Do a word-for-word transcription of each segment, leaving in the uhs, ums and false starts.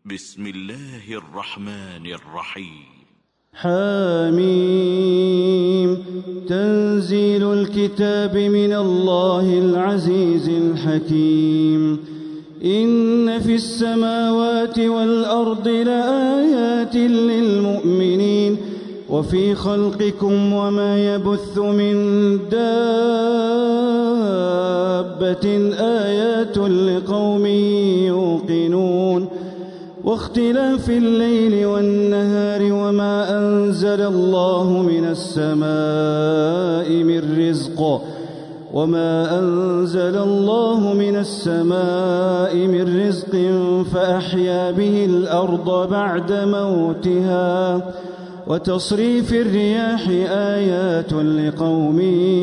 بسم الله الرحمن الرحيم. حميم. تنزيل الكتاب من الله العزيز الحكيم. إن في السماوات والأرض لآيات للمؤمنين وفي خلقكم وما يبث من دابة آيات لقوم يوقنون. واختلاف الليل والنهار وما أنزل الله من السماء من رزق وما أنزل الله من السماء من رزق فأحيا به الأرض بعد موتها وتصريف الرياح آيات لقوم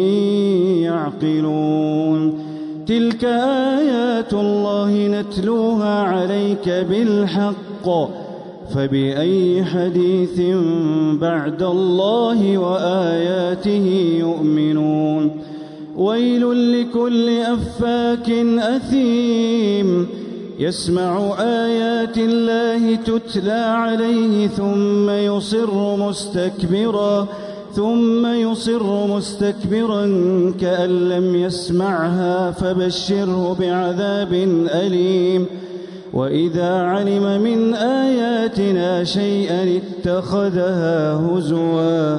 يعقلون. تلك آيات الله نتلوها عليك بالحق فبأي حديث بعد الله وآياته يؤمنون. ويل لكل أفاك أثيم يسمع آيات الله تتلى عليه ثم يصر مستكبرا ثم يصر مستكبرا كأن لم يسمعها فبشره بعذاب أليم. وإذا علم من آياتنا شيئا اتخذها هزوا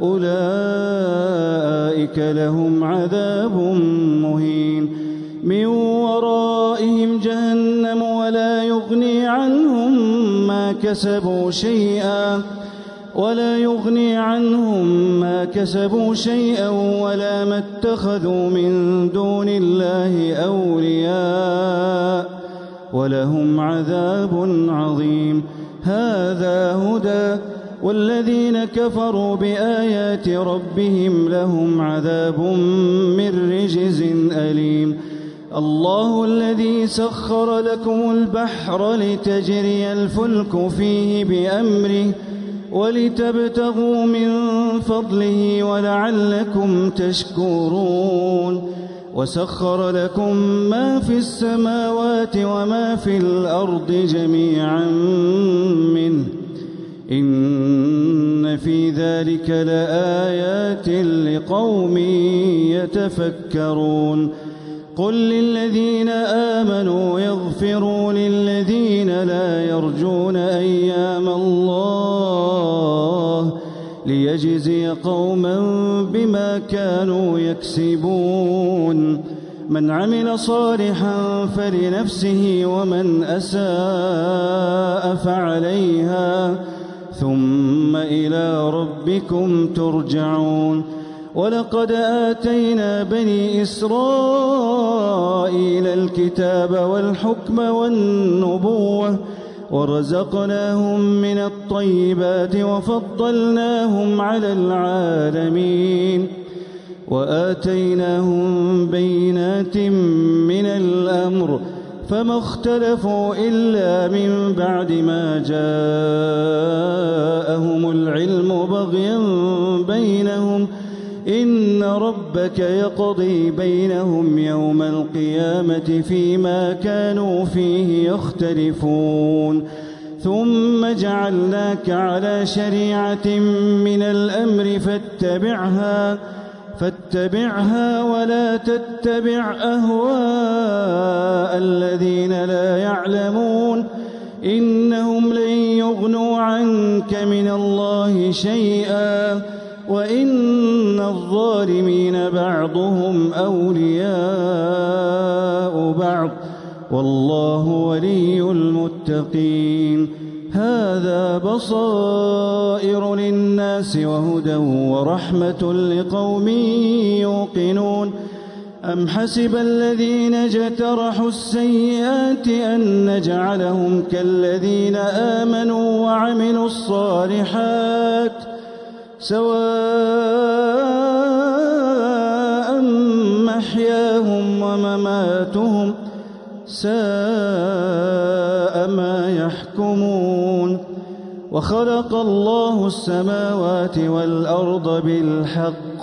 أولئك لهم عذاب مهين. من ورائهم جهنم ولا يغني عنهم ما كسبوا شيئا ولا يغني عنهم ما كسبوا شيئا ولا ما اتخذوا من دون الله أولياء ولهم عذاب عظيم. هذا هدى والذين كفروا بآيات ربهم لهم عذاب من رجز أليم. الله الذي سخر لكم البحر لتجري الفلك فيه بأمره ولتبتغوا من فضله ولعلكم تشكرون. وسخر لكم ما في السماوات وما في الأرض جميعا منه إن في ذلك لآيات لقوم يتفكرون. قل للذين آمنوا يغفروا للذين لا يرجون أيام الله ليجزي قوما بما كانوا يكسبون. من عمل صالحا فلنفسه ومن أساء فعليها ثم إلى ربكم ترجعون. ولقد آتينا بني إسرائيل الكتاب والحكم والنبوة ورزقناهم من الطيبات وفضلناهم على العالمين وآتيناهم بينات من الأمر فما اختلفوا إلا من بعد ما جاءهم العلم بغيا بينهم إن ربك يقضي بينهم يوم القيامة فيما كانوا فيه يختلفون. ثم جعلناك على شريعة من الأمر فاتبعها فاتبعها ولا تتبع أهواء الذين لا يعلمون إنهم لن يغنوا عنك من الله شيئا وإن الظالمين بعضهم أولياء بعض والله ولي المتقين. هذا بصائر للناس وهدى ورحمة لقوم يوقنون. أم حسب الذين اجترحوا السيئات أن نجعلهم كالذين آمنوا وعملوا الصالحات سواء محياهم ومماتهم ساء ما يحكمون. وخلق الله السماوات والأرض بالحق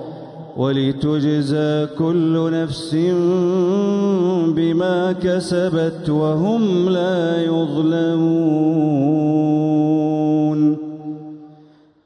ولتجزى كل نفس بما كسبت وهم لا يظلمون.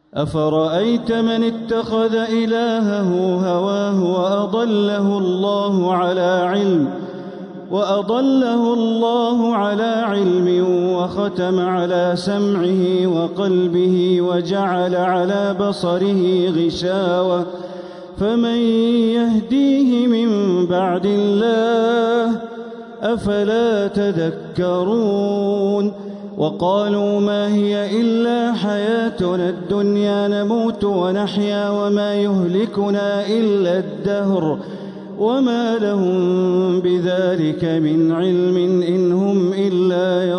أفرأيت من اتخذ إلهه هواه وأضله الله على علم وأضله الله على علم وختم على سمعه وقلبه وجعل على بصره غشاوة فمن يهديه من بعد الله أفلا تذكرون وقالوا ما هي إلا حياتنا الدنيا نموت ونحيا وما يهلكنا إلا الدهر وما لهم بذلك من علم إن هم إلا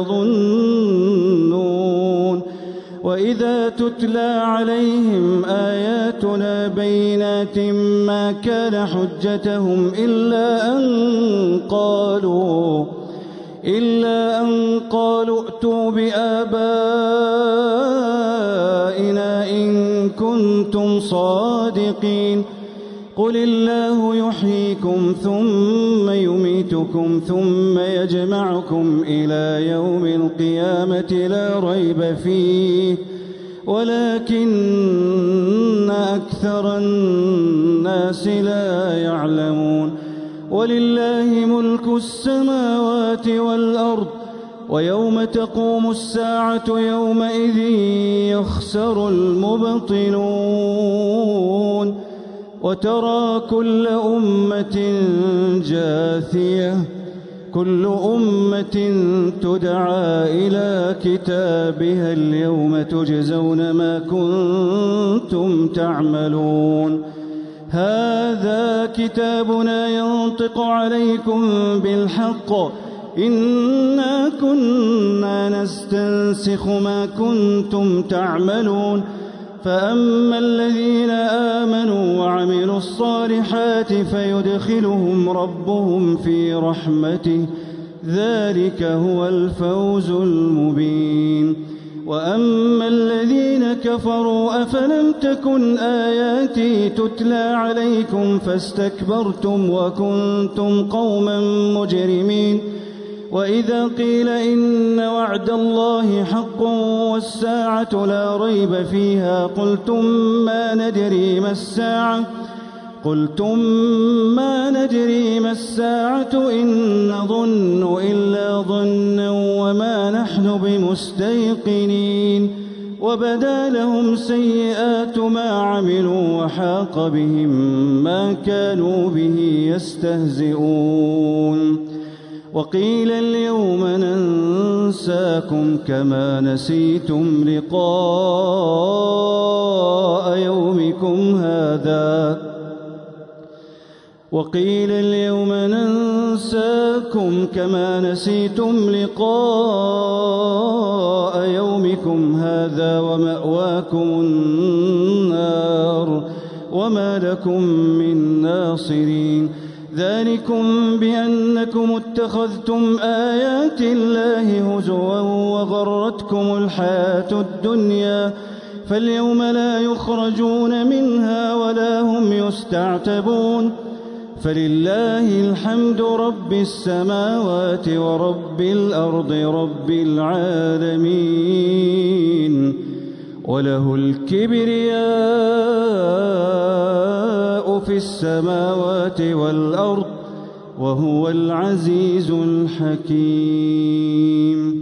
يظنون وإذا تتلى عليهم آياتنا بينات ما كان حجتهم إلا أن قالوا إلا أن قالوا ائتوا بآبائنا إن كنتم صادقين قل الله يحييكم ثم يميتكم ثم يجمعكم إلى يوم القيامة لا ريب فيه ولكن أكثر الناس لا يعلمون ولله ملك السماوات والأرض ويوم تقوم الساعة يومئذ يخسر المبطلون وترى كل أمة جاثية كل أمة تدعى إلى كتابها اليوم تجزون ما كنتم تعملون هذا كتابنا ينطق عليكم بالحق إنا كنا نستنسخ ما كنتم تعملون فأما الذين آمنوا وعملوا الصالحات فيدخلهم ربهم في رحمته ذلك هو الفوز المبين وأما الذين كفروا أفلم تكن آياتي تتلى عليكم فاستكبرتم وكنتم قوما مجرمين وإذا قيل إن وعد الله حق والساعة لا ريب فيها قلتم ما ندري ما الساعة قلتم ما ندري ما الساعة إن نظن إلا ظنا وما نحن بمستيقنين وبدا لهم سيئات ما عملوا وحاق بهم ما كانوا به يستهزئون وقيل اليوم ننساكم كما نسيتم لقاء يومكم هذا وقيل اليوم ننساكم كما نسيتم لقاء يومكم هذا ومأواكم النار وما لكم من ناصرين ذلكم بأنكم اتخذتم آيات الله هزوا وغرتكم الحياة الدنيا فاليوم لا يخرجون منها ولا هم يستعتبون فلله الحمد رب السماوات ورب الأرض رب العالمين وله الكبرياء في السماوات والأرض وهو العزيز الحكيم